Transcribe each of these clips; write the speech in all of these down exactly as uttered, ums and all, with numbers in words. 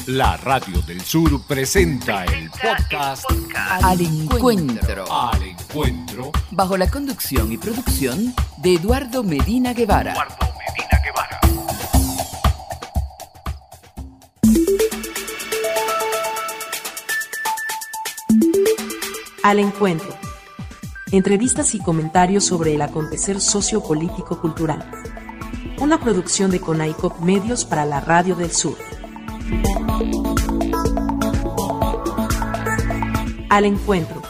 La Radio del Sur presenta el podcast Al Encuentro. Al Encuentro. Bajo la conducción y producción de Eduardo Medina Guevara. Eduardo Medina Guevara. Al Encuentro. Entrevistas y comentarios sobre el acontecer sociopolítico-cultural. Una producción de CONAICOP Medios para la Radio del Sur. Al Encuentro.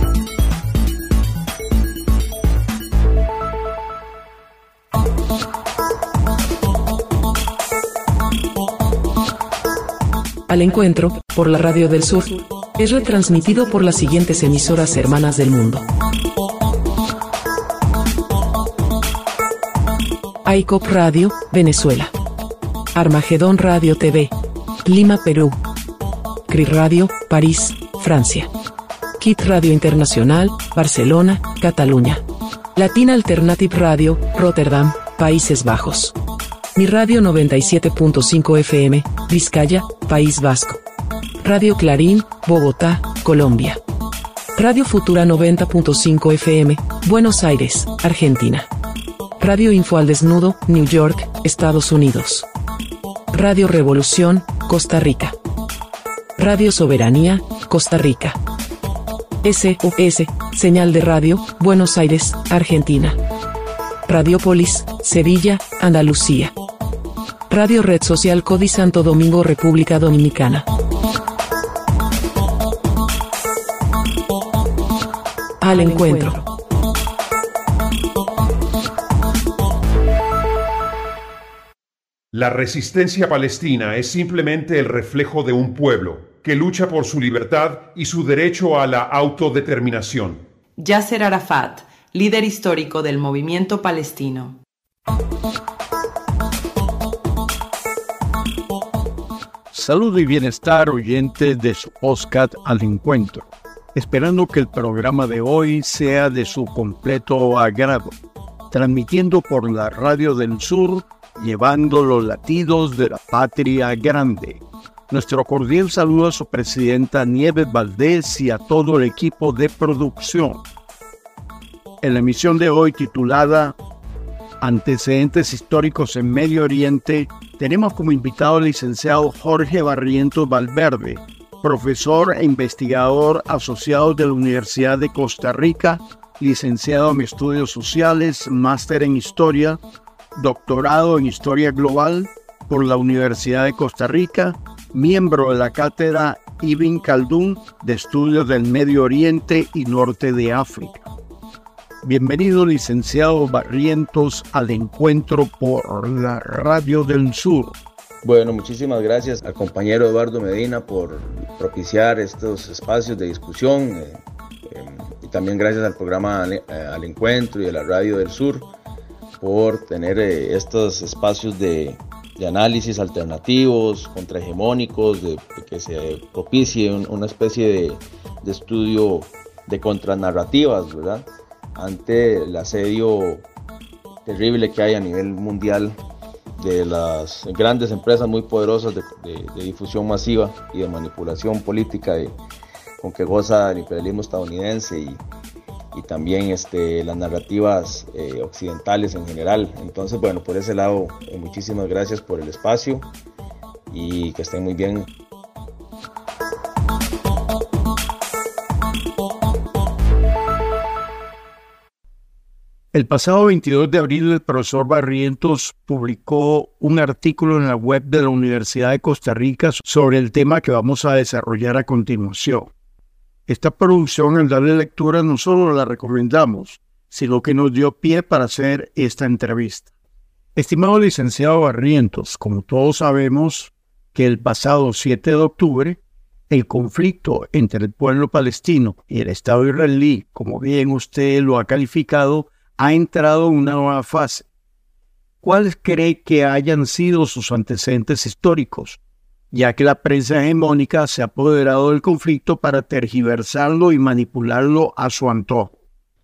Al Encuentro, por la Radio del Sur, es retransmitido por las siguientes emisoras hermanas del mundo. AICOP Radio, Venezuela. Armagedón Radio T V, Lima, Perú. C R I Radio, París, Francia. Kit Radio Internacional, Barcelona, Cataluña. Latina Alternative Radio, Rotterdam, Países Bajos. Mi Radio noventa y siete punto cinco F M, Vizcaya, País Vasco. Radio Clarín, Bogotá, Colombia. Radio Futura noventa punto cinco F M, Buenos Aires, Argentina. Radio Info al Desnudo, New York, Estados Unidos. Radio Revolución, Costa Rica. Radio Soberanía, Costa Rica. S O S, Señal de Radio, Buenos Aires, Argentina. Radiopolis, Sevilla, Andalucía. Radio Red Social Codi Santo Domingo, República Dominicana. Al Encuentro. La resistencia palestina es simplemente el reflejo de un pueblo que lucha por su libertad y su derecho a la autodeterminación. Yasser Arafat, líder histórico del movimiento palestino. Salud y bienestar, oyentes de su podcast Al Encuentro. Esperando que el programa de hoy sea de su completo agrado. Transmitiendo por la Radio del Sur, llevando los latidos de la patria grande. Nuestro cordial saludo a su presidenta Nieves Valdés y a todo el equipo de producción. En la emisión de hoy titulada Antecedentes históricos en Medio Oriente, tenemos como invitado al licenciado Jorge Barrientos Valverde, profesor e investigador asociado de la Universidad de Costa Rica, licenciado en Estudios Sociales, máster en Historia, doctorado en Historia Global por la Universidad de Costa Rica, miembro de la Cátedra Ibn Khaldún de Estudios del Medio Oriente y Norte de África. Bienvenido, licenciado Barrientos, al Encuentro por la Radio del Sur. Bueno, muchísimas gracias al compañero Eduardo Medina por propiciar estos espacios de discusión eh, eh, y también gracias al programa Al, eh, Al Encuentro y a la Radio del Sur por tener eh, estos espacios de, de análisis alternativos, contrahegemónicos, de, de que se propicie un, una especie de, de estudio de contranarrativas, ¿verdad?, ante el asedio terrible que hay a nivel mundial de las grandes empresas muy poderosas de, de, de difusión masiva y de manipulación política de, con que goza el imperialismo estadounidense y y también este, las narrativas eh, occidentales en general. Entonces, bueno, por ese lado, eh, muchísimas gracias por el espacio y que estén muy bien. El pasado veintidós de abril, el profesor Barrientos publicó un artículo en la web de la Universidad de Costa Rica sobre el tema que vamos a desarrollar a continuación. Esta producción, al darle lectura, no solo la recomendamos, sino que nos dio pie para hacer esta entrevista. Estimado licenciado Barrientos, como todos sabemos que el pasado siete de octubre, el conflicto entre el pueblo palestino y el Estado israelí, como bien usted lo ha calificado, ha entrado en una nueva fase. ¿Cuáles cree que hayan sido sus antecedentes históricos? Ya que la prensa hegemónica se ha apoderado del conflicto para tergiversarlo y manipularlo a su antojo.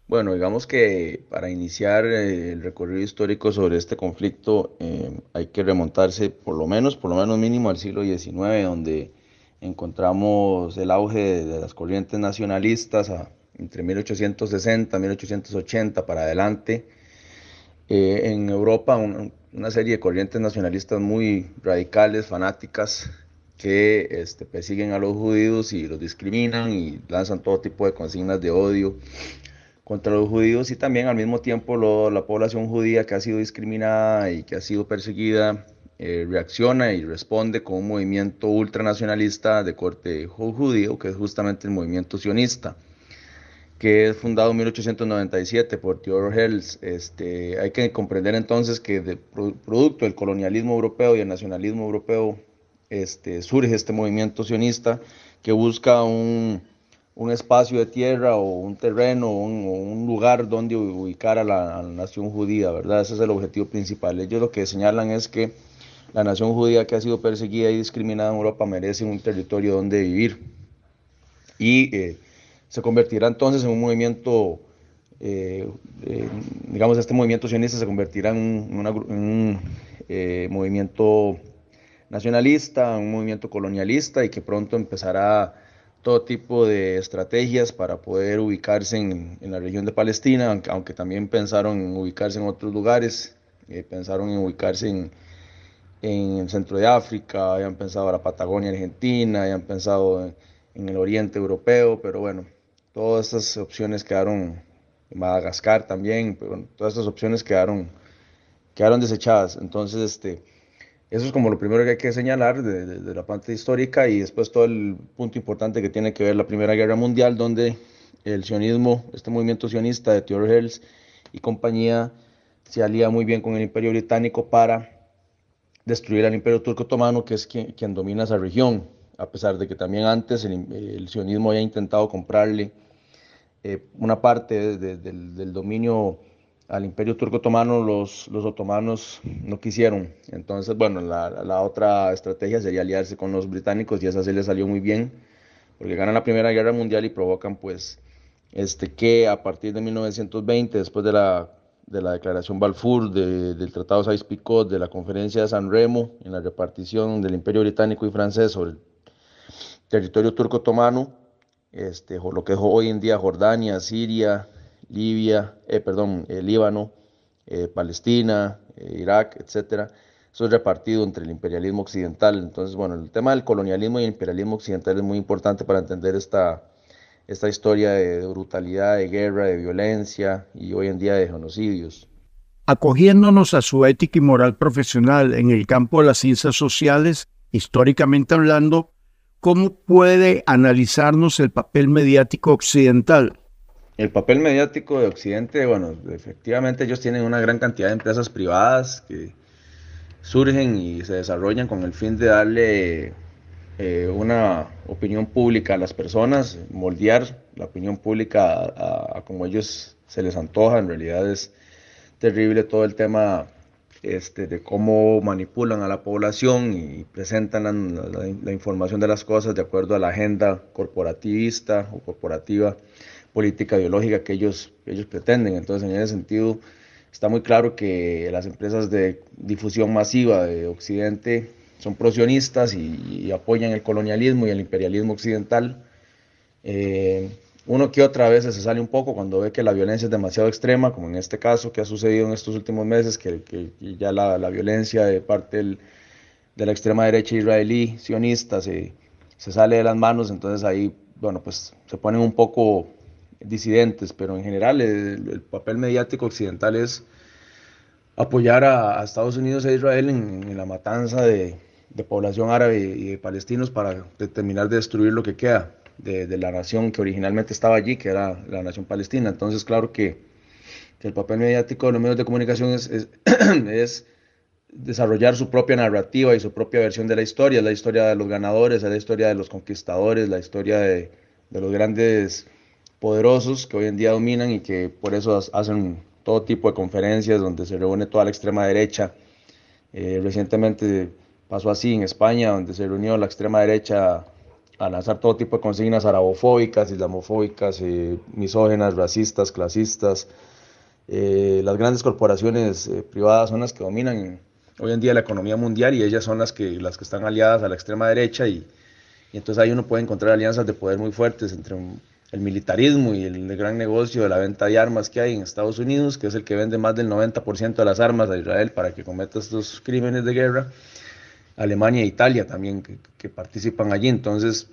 Bueno, digamos que para iniciar eh, el recorrido histórico sobre este conflicto eh, hay que remontarse por lo menos, por lo menos mínimo al siglo diecinueve, donde encontramos el auge de, de las corrientes nacionalistas a, entre mil ochocientos sesenta y mil ochocientos ochenta para adelante. Eh, en Europa un, una serie de corrientes nacionalistas muy radicales, fanáticas, que este, persiguen a los judíos y los discriminan y lanzan todo tipo de consignas de odio contra los judíos, y también al mismo tiempo lo, la población judía que ha sido discriminada y que ha sido perseguida eh, reacciona y responde con un movimiento ultranacionalista de corte judío, que es justamente el movimiento sionista, que es fundado en mil ochocientos noventa y siete por Theodor Herzl. Este, hay que comprender entonces que de producto del colonialismo europeo y el nacionalismo europeo este, surge este movimiento sionista que busca un un espacio de tierra o un terreno o un, o un lugar donde ubicar a la, a la nación judía, ¿verdad? Ese es el objetivo principal. Ellos lo que señalan es que la nación judía que ha sido perseguida y discriminada en Europa merece un territorio donde vivir, y eh, se convertirá entonces en un movimiento, eh, eh, digamos, este movimiento sionista se convertirá en un, una, en un eh, movimiento nacionalista, un movimiento colonialista, y que pronto empezará todo tipo de estrategias para poder ubicarse en, en la región de Palestina, aunque, aunque también pensaron en ubicarse en otros lugares, eh, pensaron en ubicarse en, en el centro de África, habían pensado en la Patagonia Argentina, habían pensado en, en el oriente europeo, pero bueno, todas estas opciones quedaron, en Madagascar también, pero bueno, todas estas opciones quedaron, quedaron desechadas. Entonces, este... eso es como lo primero que hay que señalar de, de, de la parte histórica, y después todo el punto importante que tiene que ver la Primera Guerra Mundial, donde el sionismo, este movimiento sionista de Theodor Herzl y compañía, se alía muy bien con el Imperio Británico para destruir al Imperio Turco Otomano, que es quien, quien domina esa región, a pesar de que también antes el, el sionismo había intentado comprarle eh, una parte de, de, del, del dominio al Imperio Turco Otomano. Los, los otomanos no quisieron. Entonces, bueno, la, la otra estrategia sería aliarse con los británicos, y esa se les salió muy bien, porque ganan la Primera Guerra Mundial y provocan pues este, que a partir de mil novecientos veinte, después de la, de la Declaración Balfour, de, del Tratado de Sykes-Picot, de la Conferencia de San Remo, en la repartición del Imperio Británico y francés sobre el territorio turco otomano, este, lo que es hoy en día Jordania, Siria, Libia, eh, perdón, eh, Líbano, eh, Palestina, eh, Irak, etcétera. Eso es repartido entre el imperialismo occidental. Entonces, bueno, el tema del colonialismo y el imperialismo occidental es muy importante para entender esta, esta historia de brutalidad, de guerra, de violencia y hoy en día de genocidios. Acogiéndonos a su ética y moral profesional en el campo de las ciencias sociales, históricamente hablando, ¿cómo puede analizarnos el papel mediático occidental? El papel mediático de Occidente, bueno, efectivamente ellos tienen una gran cantidad de empresas privadas que surgen y se desarrollan con el fin de darle eh, una opinión pública a las personas, moldear la opinión pública a, a, a como ellos se les antoja. En realidad es terrible todo el tema este, de cómo manipulan a la población y presentan la, la, la información de las cosas de acuerdo a la agenda corporativista o corporativa, política ideológica que ellos, ellos pretenden. Entonces, en ese sentido, está muy claro que las empresas de difusión masiva de Occidente son prosionistas y, y apoyan el colonialismo y el imperialismo occidental. Eh, uno que otra vez se sale un poco cuando ve que la violencia es demasiado extrema, como en este caso que ha sucedido en estos últimos meses, que, que ya la, la violencia de parte del, de la extrema derecha israelí sionista se, se sale de las manos. Entonces ahí, bueno, pues se ponen un poco disidentes, pero en general el, el papel mediático occidental es apoyar a, a Estados Unidos e Israel en, en la matanza de, de población árabe y de palestinos para terminar de destruir lo que queda de, de la nación que originalmente estaba allí, que era la nación palestina. Entonces, claro que, que el papel mediático de los medios de comunicación es, es, es desarrollar su propia narrativa y su propia versión de la historia. Es la historia de los ganadores, es la historia de los conquistadores, la historia de, de los grandes poderosos que hoy en día dominan y que por eso hacen todo tipo de conferencias donde se reúne toda la extrema derecha. Eh, recientemente pasó así en España, donde se reunió la extrema derecha a lanzar todo tipo de consignas arabofóbicas, islamofóbicas, eh, misógenas, racistas, clasistas. Eh, las grandes corporaciones eh, privadas son las que dominan hoy en día la economía mundial y ellas son las que, las que están aliadas a la extrema derecha y, y entonces ahí uno puede encontrar alianzas de poder muy fuertes entre un, el militarismo y el, el gran negocio de la venta de armas que hay en Estados Unidos, que es el que vende más del noventa por ciento de las armas a Israel para que cometa estos crímenes de guerra. Alemania e Italia también que, que participan allí. Entonces,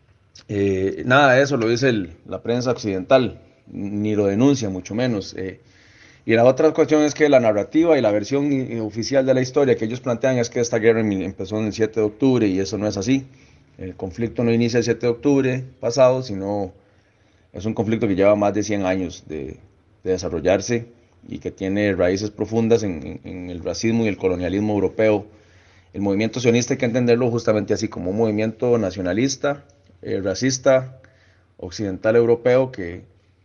eh, nada de eso lo dice el, la prensa occidental, ni lo denuncia, mucho menos. Eh, y la otra cuestión es que la narrativa y la versión oficial de la historia que ellos plantean es que esta guerra empezó en el siete de octubre y eso no es así. El conflicto no inicia el siete de octubre pasado, sino es un conflicto que lleva más de cien años de, de desarrollarse y que tiene raíces profundas en, en, en el racismo y el colonialismo europeo. El movimiento sionista hay que entenderlo justamente así, como un movimiento nacionalista, eh, racista, occidental europeo que,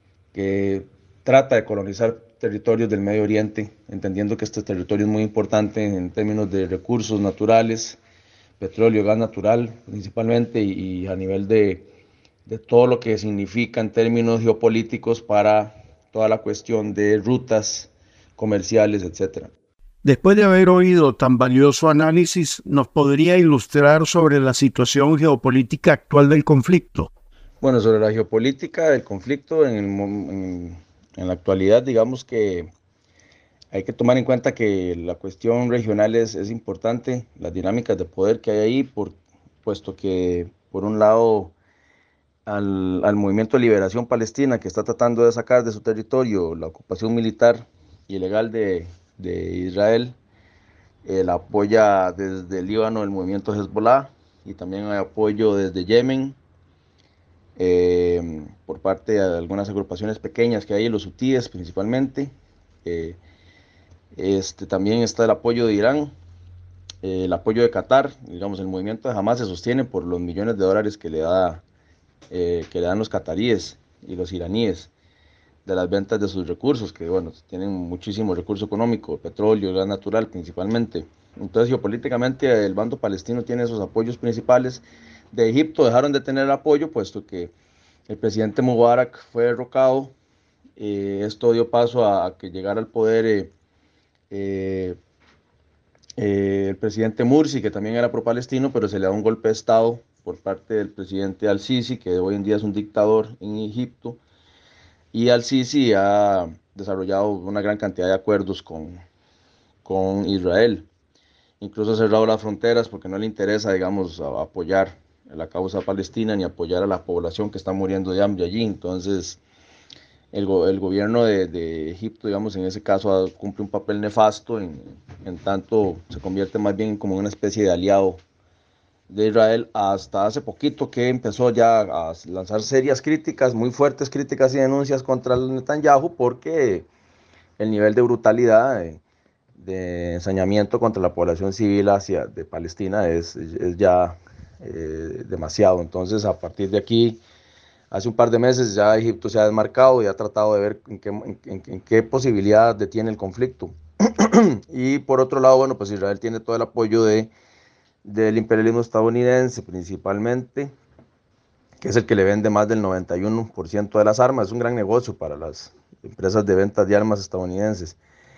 que trata de colonizar territorios del Medio Oriente, entendiendo que este territorio es muy importante en términos de recursos naturales, petróleo, gas natural principalmente, y, y a nivel de, de todo lo que significa en términos geopolíticos para toda la cuestión de rutas comerciales, etcétera. Después de haber oído tan valioso análisis, ¿nos podría ilustrar sobre la situación geopolítica actual del conflicto? Bueno, sobre la geopolítica del conflicto en, el, en, en la actualidad, digamos que hay que tomar en cuenta que la cuestión regional es, es importante, las dinámicas de poder que hay ahí, por, puesto que por un lado al, al movimiento de liberación palestina que está tratando de sacar de su territorio la ocupación militar ilegal de de Israel, eh, la apoya desde el Líbano el movimiento Hezbollah y también hay apoyo desde Yemen eh, por parte de algunas agrupaciones pequeñas que hay, los hutíes principalmente. Eh, este, también está el apoyo de Irán, eh, el apoyo de Qatar. Digamos, el movimiento de Hamas se sostiene por los millones de dólares que le, da, eh, que le dan los cataríes y los iraníes de las ventas de sus recursos, que bueno, tienen muchísimo recurso económico, petróleo, gas natural principalmente. Entonces, geopolíticamente, el bando palestino tiene esos apoyos principales. De Egipto dejaron de tener apoyo, puesto que el presidente Mubarak fue derrocado. Eh, esto dio paso a, a que llegara al poder eh, eh, eh, el presidente Mursi, que también era pro-palestino, pero se le da un golpe de Estado por parte del presidente Al-Sisi, que hoy en día es un dictador en Egipto. Y Al-Sisi ha desarrollado una gran cantidad de acuerdos con, con Israel. Incluso ha cerrado las fronteras porque no le interesa, digamos, apoyar la causa palestina ni apoyar a la población que está muriendo de hambre allí. Entonces, el, go el gobierno de, de Egipto, digamos, en ese caso cumple un papel nefasto, en, en tanto se convierte más bien como una especie de aliado de Israel, hasta hace poquito que empezó ya a lanzar serias críticas, muy fuertes críticas y denuncias contra el Netanyahu, porque el nivel de brutalidad, de, de ensañamiento contra la población civil hacia, de Palestina es, es ya eh, demasiado. Entonces, a partir de aquí, hace un par de meses ya Egipto se ha desmarcado y ha tratado de ver en qué, en, en, en qué posibilidad detiene el conflicto. Y por otro lado, bueno, pues Israel tiene todo el apoyo de del imperialismo estadounidense principalmente, que es el que le vende más del noventa y uno por ciento de las armas. Es un gran negocio para las empresas de ventas de armas estadounidenses.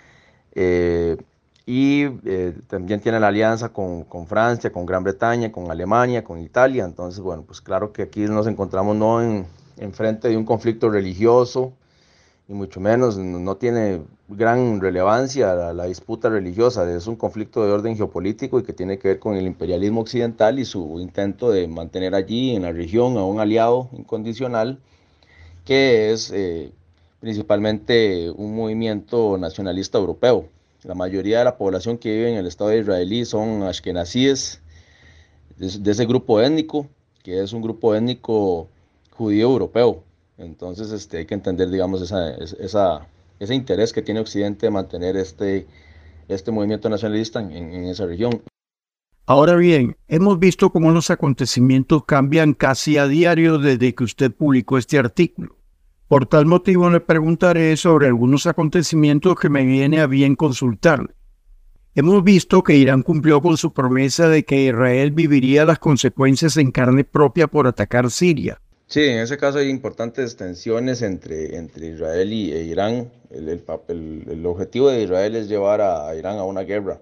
Eh, y eh, también tiene la alianza con, con Francia, con Gran Bretaña, con Alemania, con Italia. Entonces, bueno, pues claro que aquí nos encontramos no en, en frente de un conflicto religioso, y mucho menos, no tiene gran relevancia la, la disputa religiosa. Es un conflicto de orden geopolítico y que tiene que ver con el imperialismo occidental y su intento de mantener allí en la región a un aliado incondicional, que es eh, principalmente un movimiento nacionalista europeo. La mayoría de la población que vive en el Estado israelí son ashkenazíes, de, de ese grupo étnico, que es un grupo étnico judío europeo. Entonces este, hay que entender, digamos, esa, esa, ese interés que tiene Occidente de mantener este, este movimiento nacionalista en, en esa región. Ahora bien, hemos visto cómo los acontecimientos cambian casi a diario desde que usted publicó este artículo. Por tal motivo le preguntaré sobre algunos acontecimientos que me viene a bien consultarle. Hemos visto que Irán cumplió con su promesa de que Israel viviría las consecuencias en carne propia por atacar Siria. Sí, en ese caso hay importantes tensiones entre, entre Israel y, e Irán. El, el, el, el objetivo de Israel es llevar a, a Irán a una guerra.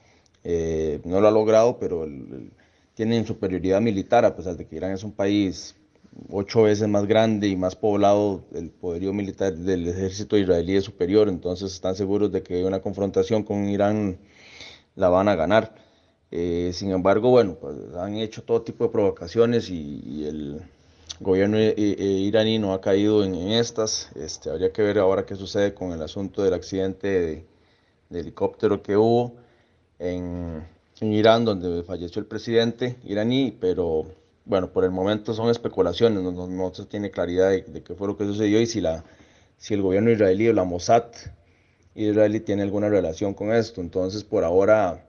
Eh, no lo ha logrado, pero el, el, tienen superioridad militar, a pesar de que Irán es un país ocho veces más grande y más poblado. El poderío militar del ejército israelí es superior, entonces están seguros de que una confrontación con Irán la van a ganar. Eh, sin embargo, bueno, pues han hecho todo tipo de provocaciones y, y el gobierno iraní no ha caído en, en estas. Este, habría que ver ahora qué sucede con el asunto del accidente de, de helicóptero que hubo en, en Irán, donde falleció el presidente iraní, pero bueno, por el momento son especulaciones, no, no, no se tiene claridad de, de qué fue lo que sucedió y si, la, si el gobierno israelí o la Mossad israelí tiene alguna relación con esto. Entonces, por ahora,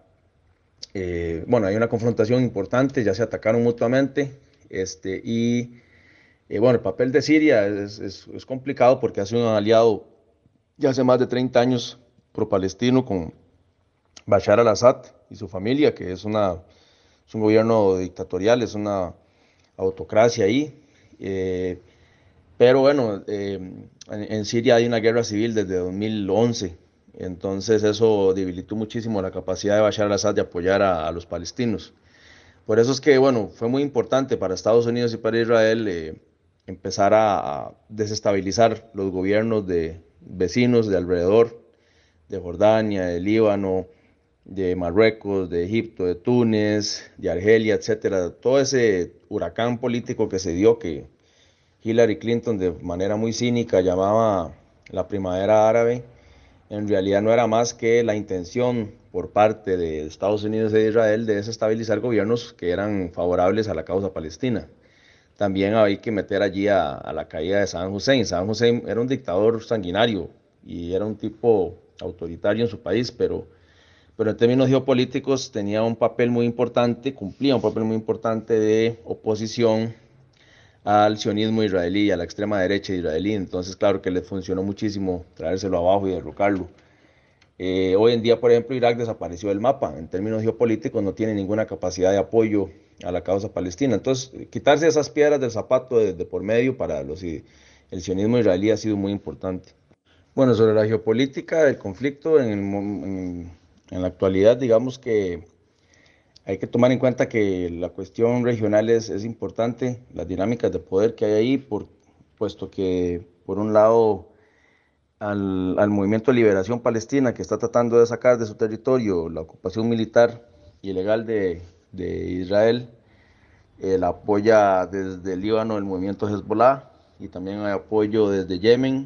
eh, bueno, hay una confrontación importante, ya se atacaron mutuamente, este, y Eh, bueno, el papel de Siria es, es, es complicado porque ha sido un aliado ya hace más de treinta años pro-palestino con Bashar al-Assad y su familia, que es, una, es un gobierno dictatorial, es una autocracia ahí. Eh, pero bueno, eh, en, en Siria hay una guerra civil desde dos mil once, entonces eso debilitó muchísimo la capacidad de Bashar al-Assad de apoyar a, a los palestinos. Por eso es que, bueno, fue muy importante para Estados Unidos y para Israel eh, empezar a, a desestabilizar los gobiernos de vecinos de alrededor, de Jordania, de Líbano, de Marruecos, de Egipto, de Túnez, de Argelia, etcétera. Todo ese huracán político que se dio, que Hillary Clinton de manera muy cínica llamaba la primavera árabe, en realidad no era más que la intención por parte de Estados Unidos e de Israel de desestabilizar gobiernos que eran favorables a la causa palestina. También hay que meter allí a, a la caída de Saddam Hussein. Saddam Hussein era un dictador sanguinario y era un tipo autoritario en su país, pero, pero en términos geopolíticos tenía un papel muy importante, cumplía un papel muy importante de oposición al sionismo israelí y a la extrema derecha israelí. Entonces, claro que le funcionó muchísimo traérselo abajo y derrocarlo. Eh, hoy en día, por ejemplo, Irak desapareció del mapa. En términos geopolíticos no tiene ninguna capacidad de apoyo a la causa palestina. Entonces, quitarse esas piedras del zapato de, de por medio para los, el sionismo israelí ha sido muy importante. Bueno, sobre la geopolítica del conflicto, en, en, en la actualidad, digamos que hay que tomar en cuenta que la cuestión regional es, es importante, las dinámicas de poder que hay ahí, por, puesto que, por un lado, al, al movimiento de liberación palestina, que está tratando de sacar de su territorio la ocupación militar ilegal de, de Israel, eh, la apoya desde el Líbano el movimiento Hezbollah, y también hay apoyo desde Yemen,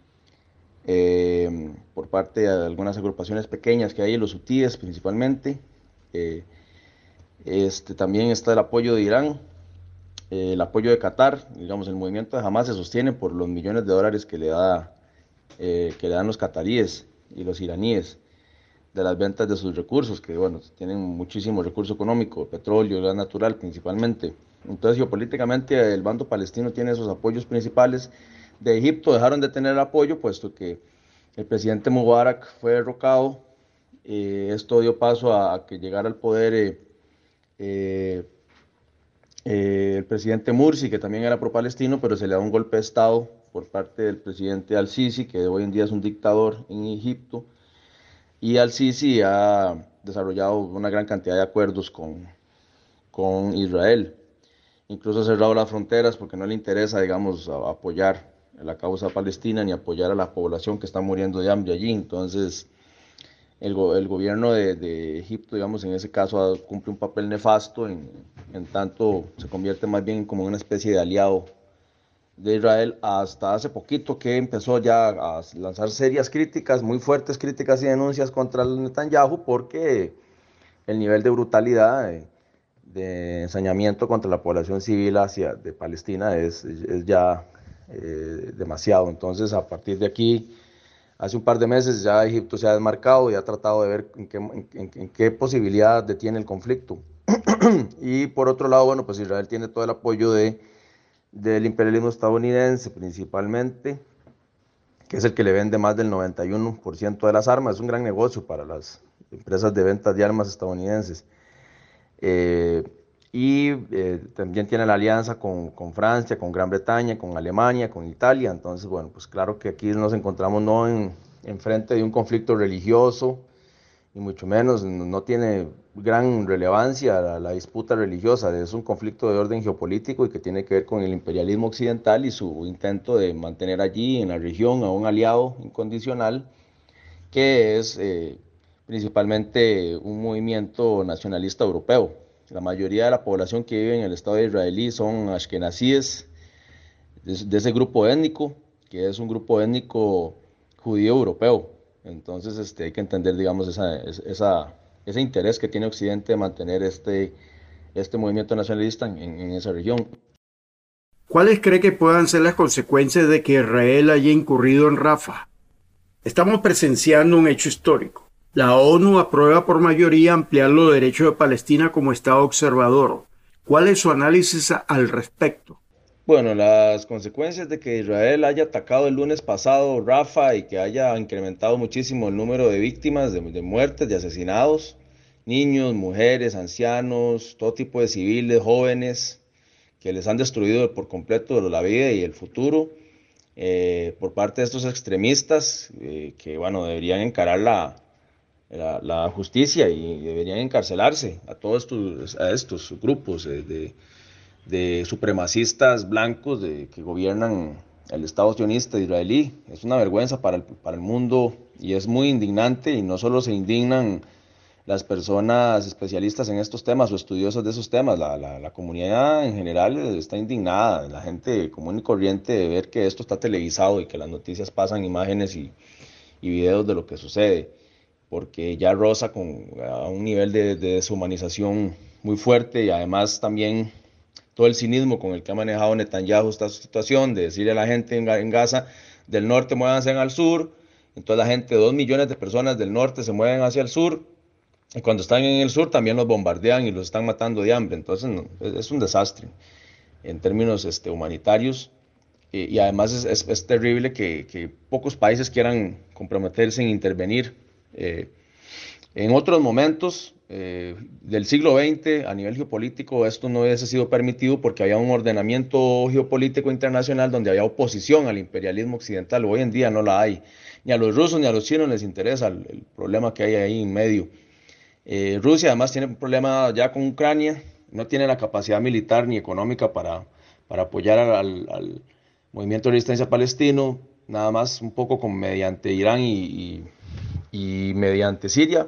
eh, por parte de algunas agrupaciones pequeñas que hay, los hutíes principalmente. Eh, este, también está el apoyo de Irán, eh, el apoyo de Qatar. Digamos, el movimiento de Hamas se sostiene por los millones de dólares que le, da, eh, que le dan los cataríes y los iraníes de las ventas de sus recursos, que bueno, tienen muchísimo recurso económico, petróleo, gas natural principalmente. Entonces, geopolíticamente, el bando palestino tiene esos apoyos principales. De Egipto dejaron de tener apoyo, puesto que el presidente Mubarak fue derrocado. Eh, esto dio paso a, a que llegara al poder eh, eh, eh, el presidente Mursi, que también era pro-palestino, pero se le da un golpe de Estado por parte del presidente Al-Sisi, que hoy en día es un dictador en Egipto. Y Al-Sisi ha desarrollado una gran cantidad de acuerdos con, con Israel. Incluso ha cerrado las fronteras porque no le interesa, digamos, apoyar la causa palestina ni apoyar a la población que está muriendo de hambre allí. Entonces, el, go el gobierno de, de Egipto, digamos, en ese caso cumple un papel nefasto, en, en tanto se convierte más bien como una especie de aliado de Israel, hasta hace poquito que empezó ya a lanzar serias críticas, muy fuertes críticas y denuncias contra el Netanyahu, porque el nivel de brutalidad, de, de ensañamiento contra la población civil hacia, de Palestina es, es ya eh, demasiado. Entonces, a partir de aquí, hace un par de meses ya Egipto se ha desmarcado y ha tratado de ver en qué, en, en, en qué posibilidad detiene el conflicto. Y por otro lado, bueno, pues Israel tiene todo el apoyo de del imperialismo estadounidense principalmente, que es el que le vende más del noventa y uno por ciento de las armas. Es un gran negocio para las empresas de ventas de armas estadounidenses. Eh, y eh, también tiene la alianza con, con Francia, con Gran Bretaña, con Alemania, con Italia. Entonces, bueno, pues claro que aquí nos encontramos no en, en frente de un conflicto religioso, y mucho menos, no tiene gran relevancia la, la disputa religiosa, es un conflicto de orden geopolítico y que tiene que ver con el imperialismo occidental y su intento de mantener allí en la región a un aliado incondicional, que es eh, principalmente un movimiento nacionalista europeo. La mayoría de la población que vive en el Estado israelí son ashkenazíes, de, de ese grupo étnico, que es un grupo étnico judío europeo. Entonces este, hay que entender, digamos, esa, esa, ese interés que tiene Occidente de mantener este, este movimiento nacionalista en, en esa región. ¿Cuáles cree que puedan ser las consecuencias de que Israel haya incurrido en Rafah? Estamos presenciando un hecho histórico. La ONU aprueba por mayoría ampliar los derechos de Palestina como Estado observador. ¿Cuál es su análisis al respecto? Bueno, las consecuencias de que Israel haya atacado el lunes pasado Rafah y que haya incrementado muchísimo el número de víctimas, de, de muertes, de asesinados, niños, mujeres, ancianos, todo tipo de civiles, jóvenes, que les han destruido por completo la vida y el futuro, eh, por parte de estos extremistas, eh, que bueno, deberían encarar la, la, la justicia y deberían encarcelarse a todos estos, a estos grupos eh, de, de supremacistas blancos de, que gobiernan el Estado sionista israelí. Es una vergüenza para el, para el mundo y es muy indignante, y no solo se indignan las personas especialistas en estos temas o estudiosos de esos temas, la, la, la comunidad en general está indignada, la gente común y corriente, de ver que esto está televisado y que las noticias pasan imágenes y, y videos de lo que sucede, porque ya roza con, a un nivel de, de deshumanización muy fuerte, y además también todo el cinismo con el que ha manejado Netanyahu esta situación, de decirle a la gente en, en Gaza del norte muévanse al sur, entonces la gente, dos millones de personas del norte se mueven hacia el sur, y cuando están en el sur también los bombardean y los están matando de hambre. Entonces no, es, es un desastre en términos este, humanitarios, y, y además es, es, es terrible que, que pocos países quieran comprometerse en intervenir. Eh, en otros momentos eh, del siglo veinte, a nivel geopolítico, esto no hubiese sido permitido porque había un ordenamiento geopolítico internacional donde había oposición al imperialismo occidental. Hoy en día no la hay. Ni a los rusos ni a los chinos les interesa el, el problema que hay ahí en medio. Eh, Rusia además tiene un problema ya con Ucrania, no tiene la capacidad militar ni económica para, para apoyar al, al movimiento de resistencia palestino, nada más un poco con, mediante Irán y, y, y mediante Siria.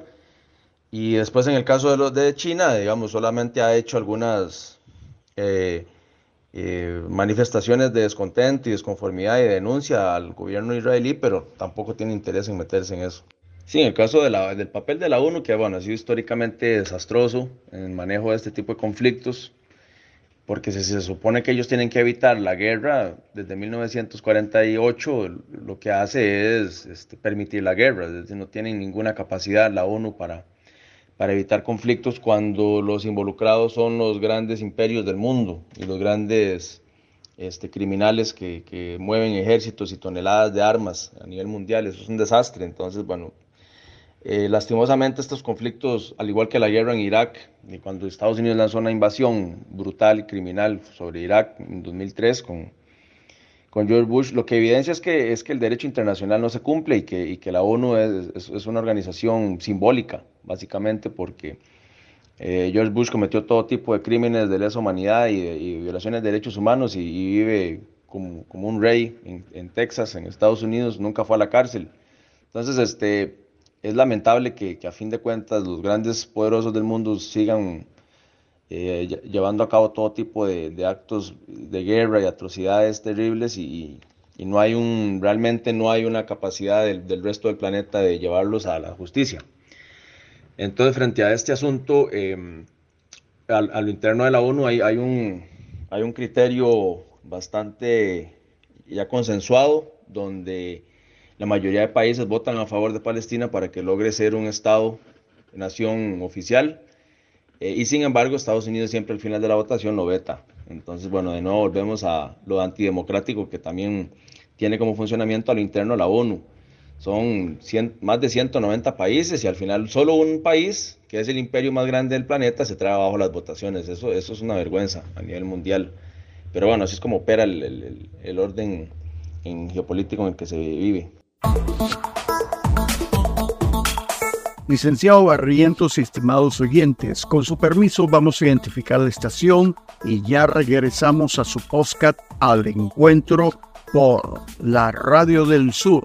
Y después en el caso de los de China, digamos, solamente ha hecho algunas eh, eh, manifestaciones de descontento y desconformidad y denuncia al gobierno israelí, pero tampoco tiene interés en meterse en eso. Sí, en el caso de la, del papel de la ONU, que bueno, ha sido históricamente desastroso en el manejo de este tipo de conflictos, porque si se supone que ellos tienen que evitar la guerra, desde mil novecientos cuarenta y ocho lo que hace es este, permitir la guerra, es decir, no tienen ninguna capacidad la ONU para, para evitar conflictos cuando los involucrados son los grandes imperios del mundo y los grandes este, criminales que, que mueven ejércitos y toneladas de armas a nivel mundial. Eso es un desastre. Entonces, bueno, Eh, lastimosamente estos conflictos, al igual que la guerra en Irak, y cuando Estados Unidos lanzó una invasión brutal y criminal sobre Irak en dos mil tres con, con George Bush, lo que evidencia es que, es que el derecho internacional no se cumple y que, y que la ONU es, es, es una organización simbólica, básicamente porque eh, George Bush cometió todo tipo de crímenes de lesa humanidad y, de, y violaciones de derechos humanos y, y vive como, como un rey en, en Texas, en Estados Unidos, nunca fue a la cárcel. Entonces, este... es lamentable que, que a fin de cuentas los grandes poderosos del mundo sigan eh, llevando a cabo todo tipo de, de actos de guerra y atrocidades terribles y, y no hay un, realmente no hay una capacidad del, del resto del planeta de llevarlos a la justicia. Entonces, frente a este asunto, eh, a, a lo interno de la ONU hay, hay, un, hay un criterio bastante ya consensuado, donde la mayoría de países votan a favor de Palestina para que logre ser un Estado, nación oficial, eh, y sin embargo Estados Unidos siempre al final de la votación lo veta. Entonces, bueno, de nuevo volvemos a lo antidemocrático que también tiene como funcionamiento a lo interno la ONU, son cien, más de ciento noventa países y al final solo un país, que es el imperio más grande del planeta, se trae abajo las votaciones. Eso, eso es una vergüenza a nivel mundial. Pero bueno, así es como opera el, el, el orden en geopolítico en el que se vive. Licenciado Barrientos, estimados oyentes, con su permiso vamos a identificar la estación y ya regresamos a su podcast Al Encuentro por la Radio del Sur.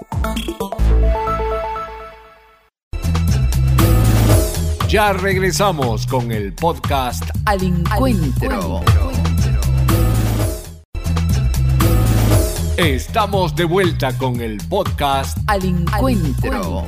Ya regresamos con el podcast Al Encuentro. Estamos de vuelta con el podcast Al Encuentro.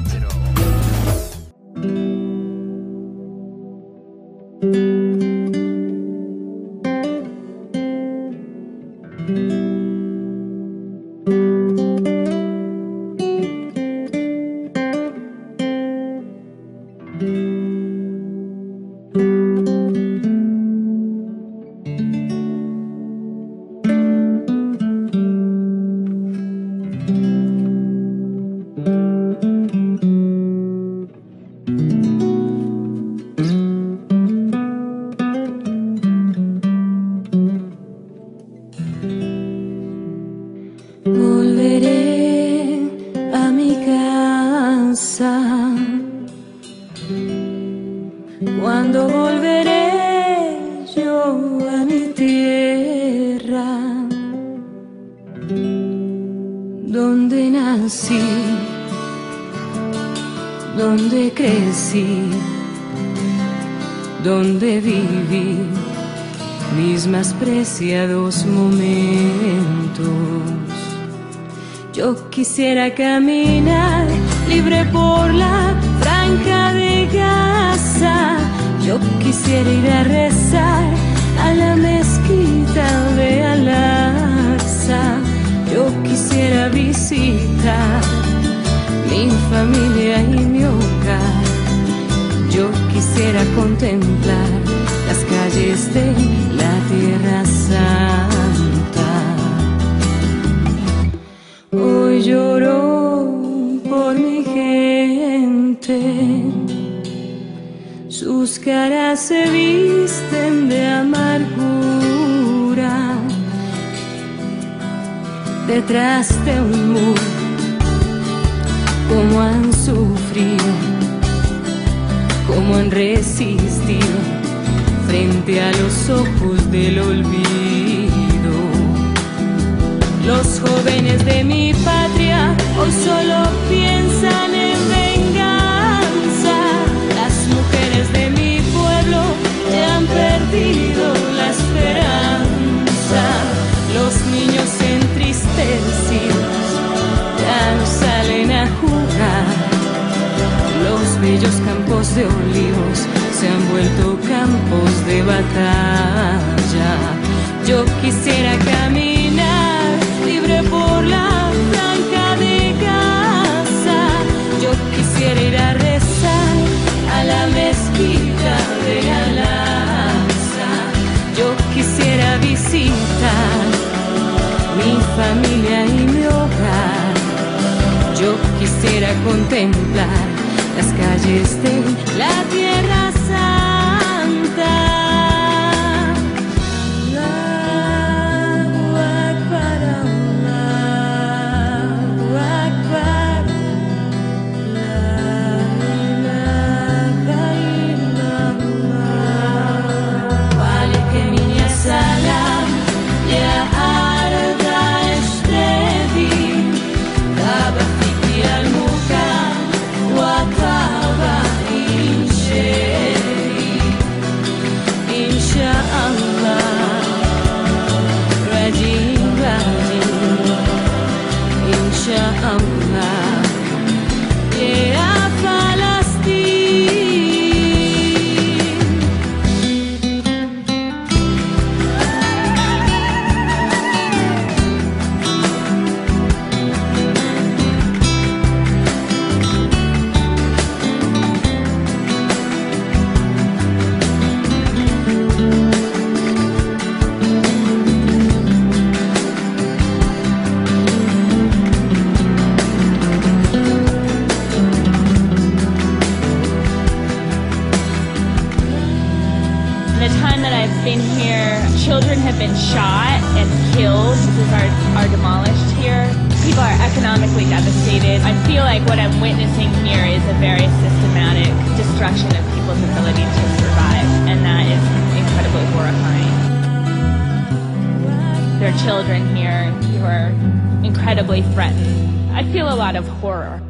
Cuando volveré yo a mi tierra, donde nací, donde crecí, donde viví mis más preciados momentos. Yo quisiera caminar libre por la franja de Gaza. Yo quisiera ir a rezar a la mezquita de Al-Aqsa. Yo quisiera visitar mi familia y mi hogar. Yo quisiera contemplar las calles de la Tierra Santa. Hoy lloro por mi gente, sus caras se visten de amargura. Detrás de un muro, cómo han sufrido, cómo han resistido frente a los ojos del olvido. Los jóvenes de mi patria hoy solo piensan en venganza. Las mujeres de mi pueblo ya han perdido la esperanza. Los niños entristecidos ya no salen a jugar. Los bellos campos de olivos se han vuelto campos de batalla. Yo quisiera caminar libre por la franja de Gaza. Yo quisiera ir a rezar a la mezquita de Al-Aqsa. Yo quisiera visitar mi familia y mi hogar. Yo quisiera contemplar las calles de la Tierra Santa. I've been here, children have been shot and killed. Houses are, are demolished here. People are economically devastated. I feel like what I'm witnessing here is a very systematic destruction of people's ability to survive, and that is incredibly horrifying. There are children here who are incredibly threatened. I feel a lot of horror.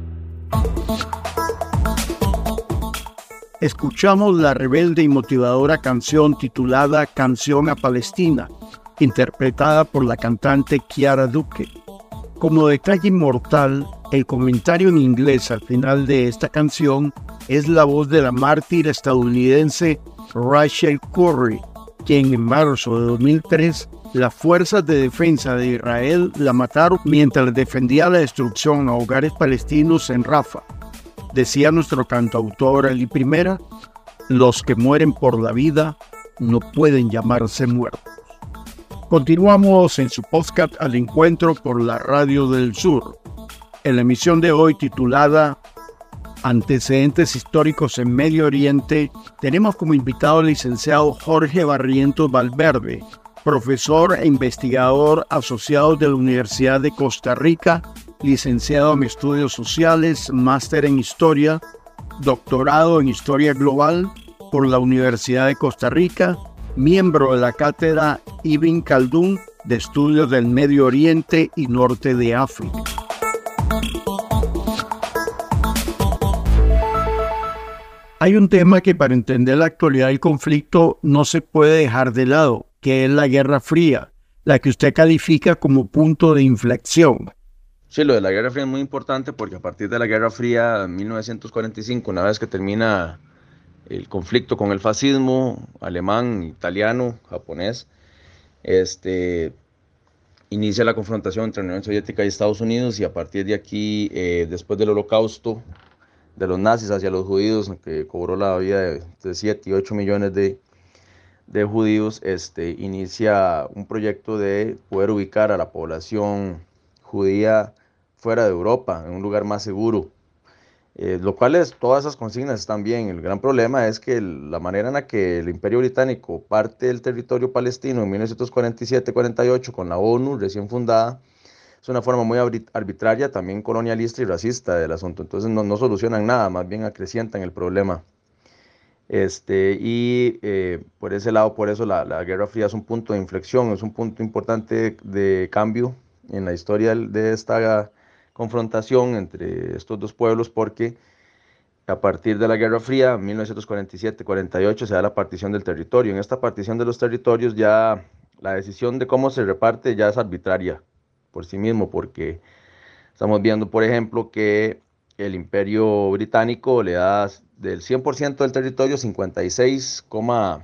Escuchamos la rebelde y motivadora canción titulada Canción a Palestina, interpretada por la cantante Kiara Duque. Como detalle inmortal, el comentario en inglés al final de esta canción es la voz de la mártir estadounidense Rachel Corrie, quien en marzo de dos mil tres las fuerzas de defensa de Israel la mataron mientras defendía la destrucción a hogares palestinos en Rafah. Decía nuestro cantautor Ali Primera, los que mueren por la vida no pueden llamarse muertos. Continuamos en su podcast Al Encuentro por la Radio del Sur, en la emisión de hoy titulada Antecedentes históricos en Medio Oriente. Tenemos como invitado al licenciado Jorge Barrientos Valverde, profesor e investigador asociado de la Universidad de Costa Rica, licenciado en Estudios Sociales, máster en Historia, doctorado en Historia Global por la Universidad de Costa Rica, miembro de la Cátedra Ibn Khaldún de Estudios del Medio Oriente y Norte de África. Hay un tema que para entender la actualidad del conflicto no se puede dejar de lado, que es la Guerra Fría, la que usted califica como punto de inflexión. Sí, lo de la Guerra Fría es muy importante porque a partir de la Guerra Fría, en mil novecientos cuarenta y cinco, una vez que termina el conflicto con el fascismo alemán, italiano, japonés, este, inicia la confrontación entre la Unión Soviética y Estados Unidos, y a partir de aquí, eh, después del holocausto de los nazis hacia los judíos, que cobró la vida de, de siete y ocho millones de, de judíos, este, inicia un proyecto de poder ubicar a la población judía fuera de Europa, en un lugar más seguro, eh, lo cual es, todas esas consignas están bien. El gran problema es que el, la manera en la que el Imperio Británico parte del territorio palestino en mil novecientos cuarenta y siete cuarenta y ocho con la ONU recién fundada, es una forma muy arbitraria, también colonialista y racista del asunto. Entonces no, no solucionan nada, más bien acrecientan el problema. Este, y eh, por ese lado, por eso la, la Guerra Fría es un punto de inflexión, es un punto importante de, de cambio en la historia de esta confrontación entre estos dos pueblos, porque a partir de la Guerra Fría, mil novecientos cuarenta y siete cuarenta y ocho, se da la partición del territorio. En esta partición de los territorios ya la decisión de cómo se reparte ya es arbitraria por sí mismo, porque estamos viendo, por ejemplo, que el Imperio Británico le da del cien por ciento del territorio, cincuenta y seis coma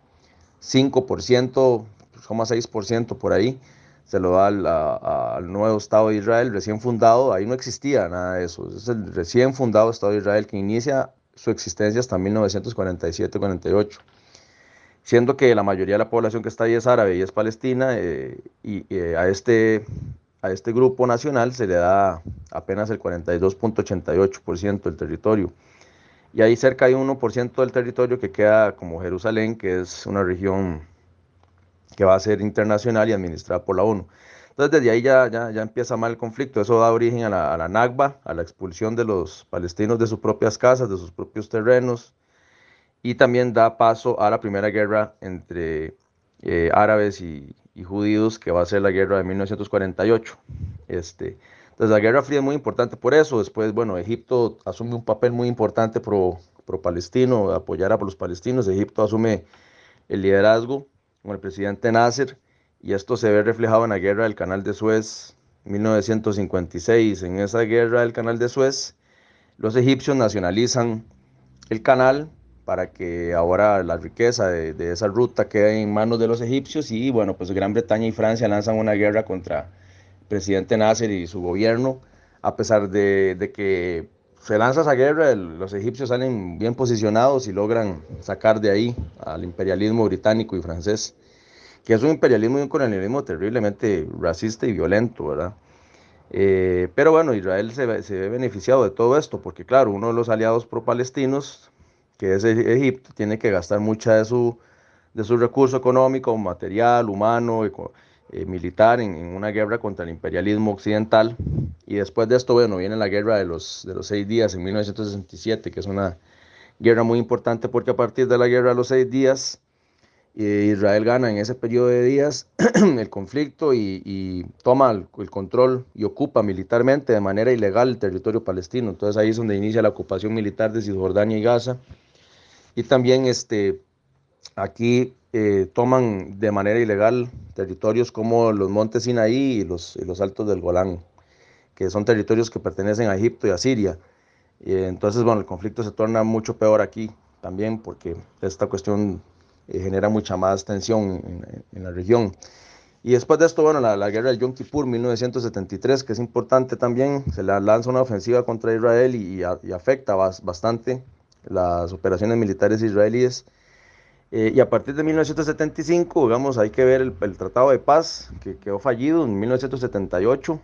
cinco por ciento, coma seis por ciento por ahí, se lo da al, a, al nuevo Estado de Israel recién fundado. Ahí no existía nada de eso, es el recién fundado Estado de Israel que inicia su existencia hasta mil novecientos cuarenta y siete cuarenta y ocho, siendo que la mayoría de la población que está ahí es árabe y es palestina, eh, y eh, a, este, a este grupo nacional se le da apenas el cuarenta y dos punto ochenta y ocho por ciento del territorio, y ahí cerca hay uno por ciento del territorio que queda como Jerusalén, que es una región que va a ser internacional y administrada por la ONU. Entonces desde ahí ya, ya, ya empieza mal el conflicto. Eso da origen a la, a la Nakba, a la expulsión de los palestinos de sus propias casas, de sus propios terrenos, y también da paso a la primera guerra entre eh, árabes y, y judíos, que va a ser la guerra de mil novecientos cuarenta y ocho. Este, entonces la Guerra Fría es muy importante por eso. Después, bueno, Egipto asume un papel muy importante pro, pro palestino, apoyar a los palestinos. Egipto asume el liderazgo con el presidente Nasser, y esto se ve reflejado en la guerra del Canal de Suez, mil novecientos cincuenta y seis. En esa guerra del Canal de Suez, los egipcios nacionalizan el canal para que ahora la riqueza de, de esa ruta quede en manos de los egipcios, y bueno, pues Gran Bretaña y Francia lanzan una guerra contra el presidente Nasser y su gobierno. A pesar de, de que se lanza esa guerra, el, los egipcios salen bien posicionados y logran sacar de ahí al imperialismo británico y francés, que es un imperialismo y un colonialismo terriblemente racista y violento, ¿verdad? Eh, pero bueno, Israel se ve, se ve beneficiado de todo esto, porque claro, uno de los aliados pro-palestinos, que es Egipto, tiene que gastar mucha de su, de su recurso económico, material, humano, eco, eh, militar en, en una guerra contra el imperialismo occidental. Y después de esto, bueno, viene la guerra de los, de los seis días en mil novecientos sesenta y siete, que es una guerra muy importante porque a partir de la guerra de los seis días, eh, Israel gana en ese periodo de días el conflicto y, y toma el, el control y ocupa militarmente de manera ilegal el territorio palestino. Entonces ahí es donde inicia la ocupación militar de Cisjordania y Gaza. Y también este, aquí eh, toman de manera ilegal territorios como los montes Sinaí y los, y los altos del Golán, que son territorios que pertenecen a Egipto y a Siria. Y entonces, bueno, el conflicto se torna mucho peor aquí también porque esta cuestión eh, genera mucha más tensión en, en, en la región. Y después de esto, bueno, la, la guerra del Yom Kippur, mil novecientos setenta y tres, que es importante también, se la lanza una ofensiva contra Israel y, y, a, y afecta bas, bastante las operaciones militares israelíes. Eh, y a partir de mil novecientos setenta y cinco, digamos, hay que ver el, el Tratado de Paz, que quedó fallido en mil novecientos setenta y ocho.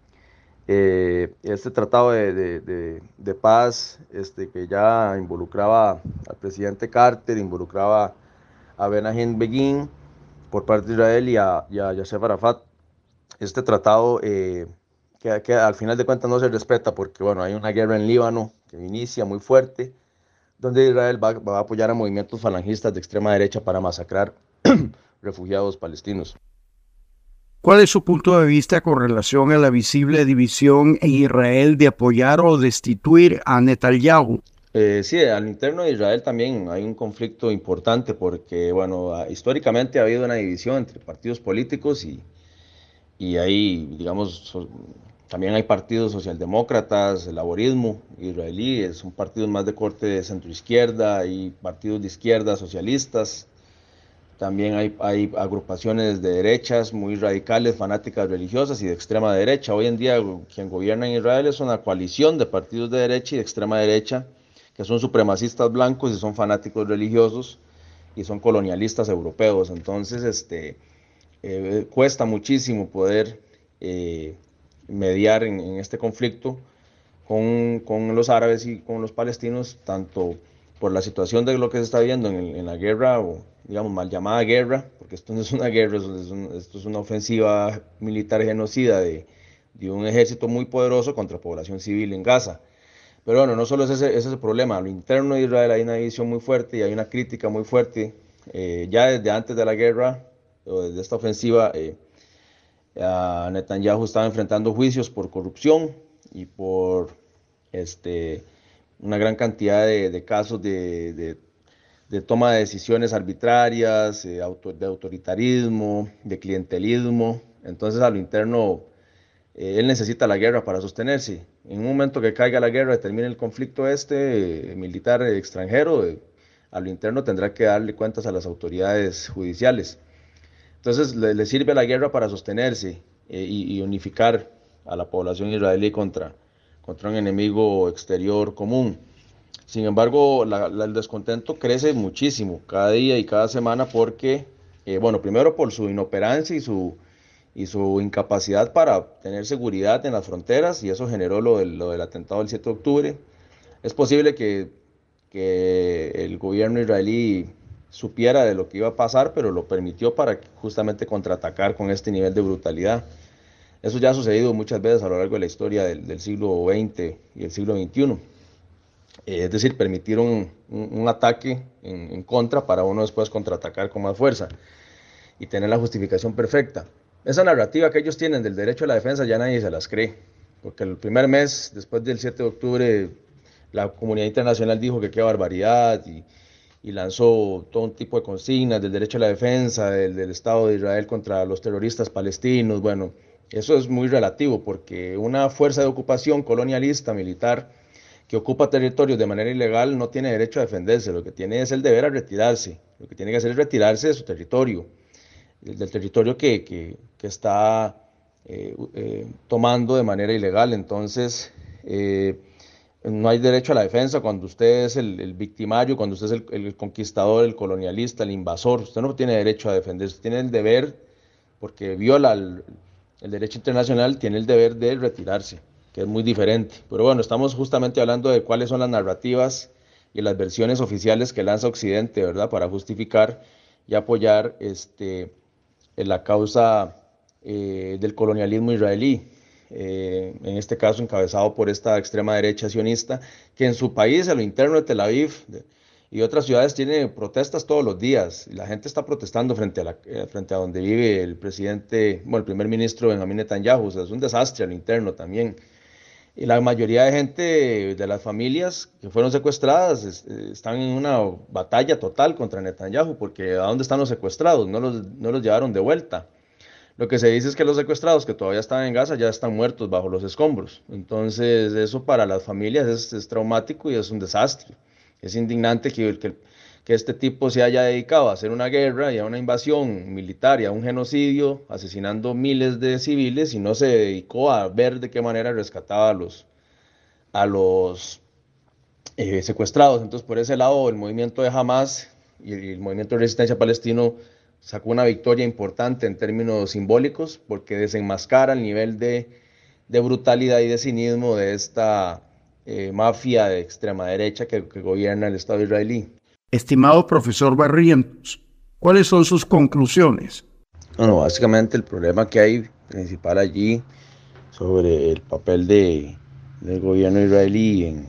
Eh, este tratado de, de, de, de paz este, que ya involucraba al presidente Carter, involucraba a Menachem Begin por parte de Israel y a, y a Yasser Arafat. Este tratado eh, que, que al final de cuentas no se respeta porque bueno, hay una guerra en Líbano que inicia muy fuerte, donde Israel va, va a apoyar a movimientos falangistas de extrema derecha para masacrar refugiados palestinos. ¿Cuál es su punto de vista con relación a la visible división en Israel de apoyar o destituir a Netanyahu? Eh, sí, al interno de Israel también hay un conflicto importante porque, bueno, históricamente ha habido una división entre partidos políticos y, y hay, digamos, so, también hay partidos socialdemócratas, el laborismo israelí, son partidos más de corte de centroizquierda, hay partidos de izquierda socialistas, también hay, hay agrupaciones de derechas muy radicales, fanáticas religiosas y de extrema derecha. Hoy en día quien gobierna en Israel es una coalición de partidos de derecha y de extrema derecha, que son supremacistas blancos y son fanáticos religiosos y son colonialistas europeos. Entonces, este, eh, cuesta muchísimo poder eh, mediar en, en este conflicto con, con los árabes y con los palestinos, tanto por la situación de lo que se está viendo en, en la guerra, o digamos mal llamada guerra, porque esto no es una guerra, esto es, un, esto es una ofensiva militar genocida de, de un ejército muy poderoso contra población civil en Gaza. Pero bueno, no solo es ese, ese es el problema, a lo interno de Israel hay una división muy fuerte y hay una crítica muy fuerte. Eh, ya desde antes de la guerra, o desde esta ofensiva, eh, a Netanyahu estaba enfrentando juicios por corrupción y por este, una gran cantidad de, de casos de, de, de toma de decisiones arbitrarias, eh, auto, de autoritarismo, de clientelismo. Entonces a lo interno eh, él necesita la guerra para sostenerse. En un momento que caiga la guerra y termine el conflicto este eh, militar eh, extranjero, eh, a lo interno tendrá que darle cuentas a las autoridades judiciales. Entonces le, le sirve la guerra para sostenerse eh, y, y unificar a la población israelí contra, contra un enemigo exterior común. Sin embargo, la, la, el descontento crece muchísimo cada día y cada semana porque, eh, bueno, primero por su inoperancia y su, y su incapacidad para tener seguridad en las fronteras, y eso generó lo del, lo del atentado del siete de octubre. Es posible que, que el gobierno israelí supiera de lo que iba a pasar, pero lo permitió para justamente contraatacar con este nivel de brutalidad. Eso ya ha sucedido muchas veces a lo largo de la historia del, del siglo veinte y el siglo veintiuno. Eh, es decir, permitieron un, un, un ataque en, en contra para uno después contraatacar con más fuerza y tener la justificación perfecta. Esa narrativa que ellos tienen del derecho a la defensa ya nadie se las cree, porque el primer mes después del siete de octubre la comunidad internacional dijo que qué barbaridad y y lanzó todo un tipo de consignas del derecho a la defensa, del, del Estado de Israel contra los terroristas palestinos. Bueno, eso es muy relativo porque una fuerza de ocupación colonialista militar que ocupa territorios de manera ilegal no tiene derecho a defenderse, lo que tiene es el deber a retirarse, lo que tiene que hacer es retirarse de su territorio, del territorio que, que, que está eh, eh, tomando de manera ilegal. Entonces, eh, no hay derecho a la defensa cuando usted es el, el victimario, cuando usted es el, el conquistador, el colonialista, el invasor. Usted no tiene derecho a defenderse, usted tiene el deber, porque viola el, el derecho internacional, tiene el deber de retirarse, que es muy diferente. Pero bueno, estamos justamente hablando de cuáles son las narrativas y las versiones oficiales que lanza Occidente, ¿verdad?, para justificar y apoyar este, la causa eh, del colonialismo israelí, eh, en este caso encabezado por esta extrema derecha sionista, que en su país, a lo interno de Tel Aviv y otras ciudades, tiene protestas todos los días, y la gente está protestando frente a, la, frente a donde vive el presidente, bueno, el primer ministro Benjamín Netanyahu. O sea, es un desastre a lo interno también. Y la mayoría de gente, de las familias que fueron secuestradas, es, están en una batalla total contra Netanyahu, porque ¿a dónde están los secuestrados? No los, no los llevaron de vuelta. Lo que se dice es que los secuestrados que todavía están en Gaza ya están muertos bajo los escombros. Entonces eso para las familias es, es traumático y es un desastre. Es indignante que, que, que este tipo se haya dedicado a hacer una guerra y a una invasión militar y a un genocidio, asesinando miles de civiles, y no se dedicó a ver de qué manera rescataba a los, a los eh, secuestrados. Entonces, por ese lado, el movimiento de Hamas y el movimiento de resistencia palestino sacó una victoria importante en términos simbólicos, porque desenmascara el nivel de, de brutalidad y de cinismo de esta eh, mafia de extrema derecha que, que gobierna el Estado israelí. Estimado profesor Barrientos, ¿cuáles son sus conclusiones? Bueno, básicamente el problema que hay principal allí sobre el papel de, del gobierno israelí en,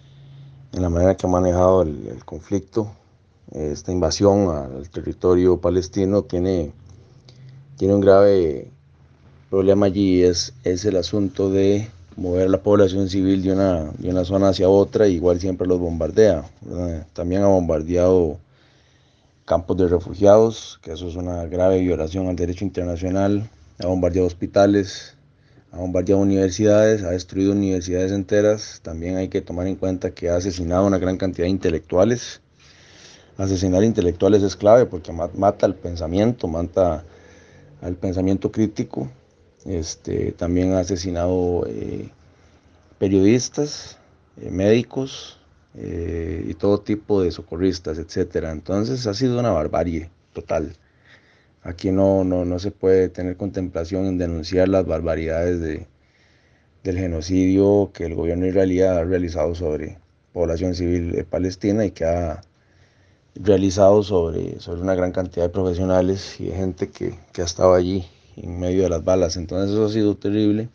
en la manera que ha manejado el, el conflicto, esta invasión al territorio palestino, tiene, tiene un grave problema allí, es, es el asunto de mover la población civil de una, de una zona hacia otra, y igual siempre los bombardea, ¿verdad? También ha bombardeado campos de refugiados, que eso es una grave violación al derecho internacional, ha bombardeado hospitales, ha bombardeado universidades, ha destruido universidades enteras. También hay que tomar en cuenta que ha asesinado a una gran cantidad de intelectuales. Asesinar intelectuales es clave porque mata al pensamiento, mata al pensamiento crítico. Este, también ha asesinado eh, periodistas, eh, médicos eh, y todo tipo de socorristas, etcétera. Entonces ha sido una barbarie total. Aquí no, no, no se puede tener contemplación en denunciar las barbaridades de, del genocidio que el gobierno israelí ha realizado sobre población civil eh, palestina, y que ha realizado sobre, sobre una gran cantidad de profesionales y de gente que, que ha estado allí en medio de las balas. Entonces eso ha sido terrible.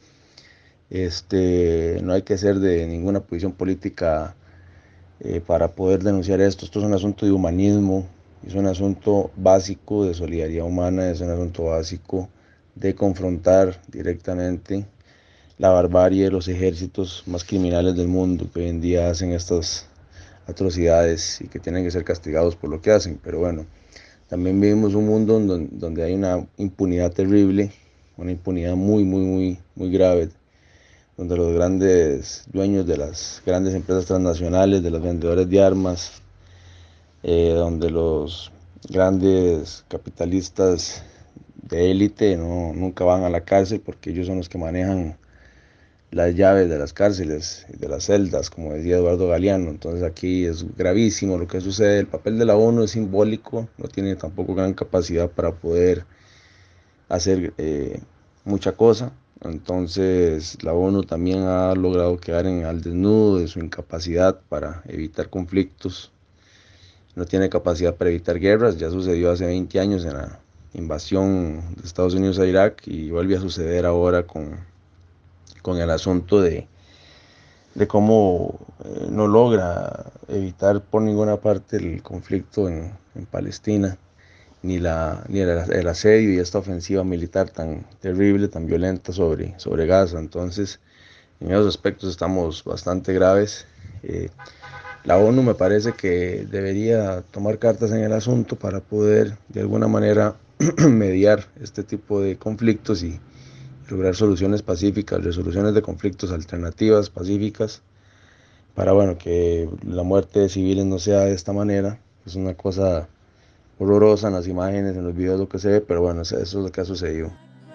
Este, no hay que ser de ninguna posición política eh, para poder denunciar esto. Esto es un asunto de humanismo, es un asunto básico de solidaridad humana, es un asunto básico de confrontar directamente la barbarie de los ejércitos más criminales del mundo, que hoy en día hacen estas atrocidades y que tienen que ser castigados por lo que hacen. Pero bueno, también vivimos un mundo donde, donde hay una impunidad terrible, una impunidad muy, muy, muy, muy grave, donde los grandes dueños de las grandes empresas transnacionales, de los vendedores de armas, eh, donde los grandes capitalistas de élite no, nunca van a la cárcel, porque ellos son los que manejan las llaves de las cárceles y de las celdas, como decía Eduardo Galeano. Entonces aquí es gravísimo lo que sucede. El papel de la ONU es simbólico, no tiene tampoco gran capacidad para poder hacer eh, mucha cosa. Entonces la ONU también ha logrado quedar en, al desnudo de su incapacidad para evitar conflictos. No tiene capacidad para evitar guerras. Ya sucedió hace veinte años en la invasión de Estados Unidos a Irak, y vuelve a suceder ahora con con el asunto de, de cómo eh, no logra evitar por ninguna parte el conflicto en, en Palestina, ni, la, ni el, el asedio y esta ofensiva militar tan terrible, tan violenta sobre, sobre Gaza. Entonces, en esos aspectos estamos bastante graves. Eh, la ONU me parece que debería tomar cartas en el asunto para poder de alguna manera mediar este tipo de conflictos y lograr soluciones pacíficas, resoluciones de conflictos alternativas, pacíficas, para bueno, que la muerte de civiles no sea de esta manera. Es una cosa horrorosa en las imágenes, en los videos, lo que se ve, pero bueno, eso es lo que ha sucedido.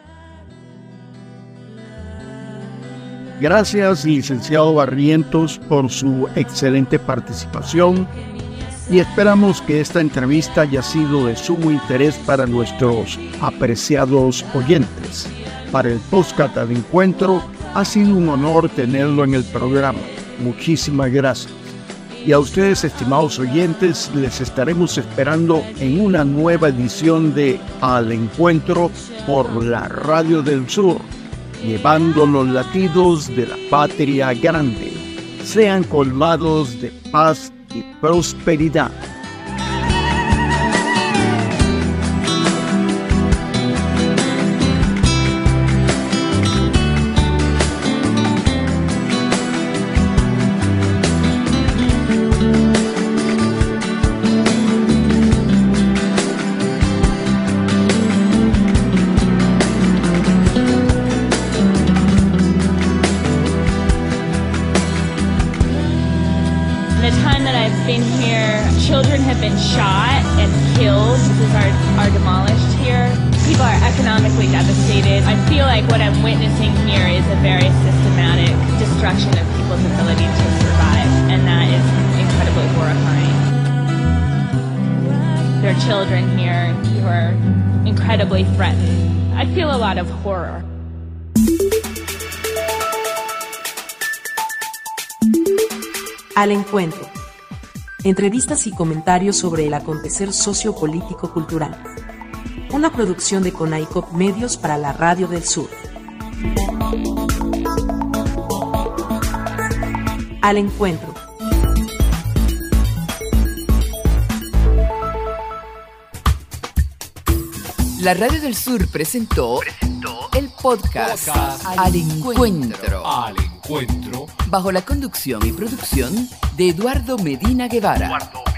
Gracias, licenciado Barrientos, por su excelente participación, y esperamos que esta entrevista haya sido de sumo interés para nuestros apreciados oyentes. Para el podcast al encuentro, ha sido un honor tenerlo en el programa. Muchísimas gracias. Y a ustedes, estimados oyentes, les estaremos esperando en una nueva edición de Al Encuentro por la Radio del Sur, llevando los latidos de la patria grande. Sean colmados de paz y prosperidad. Children have been shot and killed. Houses are, are demolished here. People are economically devastated. I feel like what I'm witnessing here is a very systematic destruction of people's ability to survive, and that is incredibly horrifying. There are children here who are incredibly threatened. I feel a lot of horror. Al Encuentro. Entrevistas y comentarios sobre el acontecer sociopolítico-cultural. Una producción de CONAICOP Medios para la Radio del Sur. Al Encuentro. La Radio del Sur presentó, presentó el podcast, podcast Al, Al Encuentro. Al Encuentro. Bajo la conducción y producción de Eduardo Medina Guevara. Eduardo.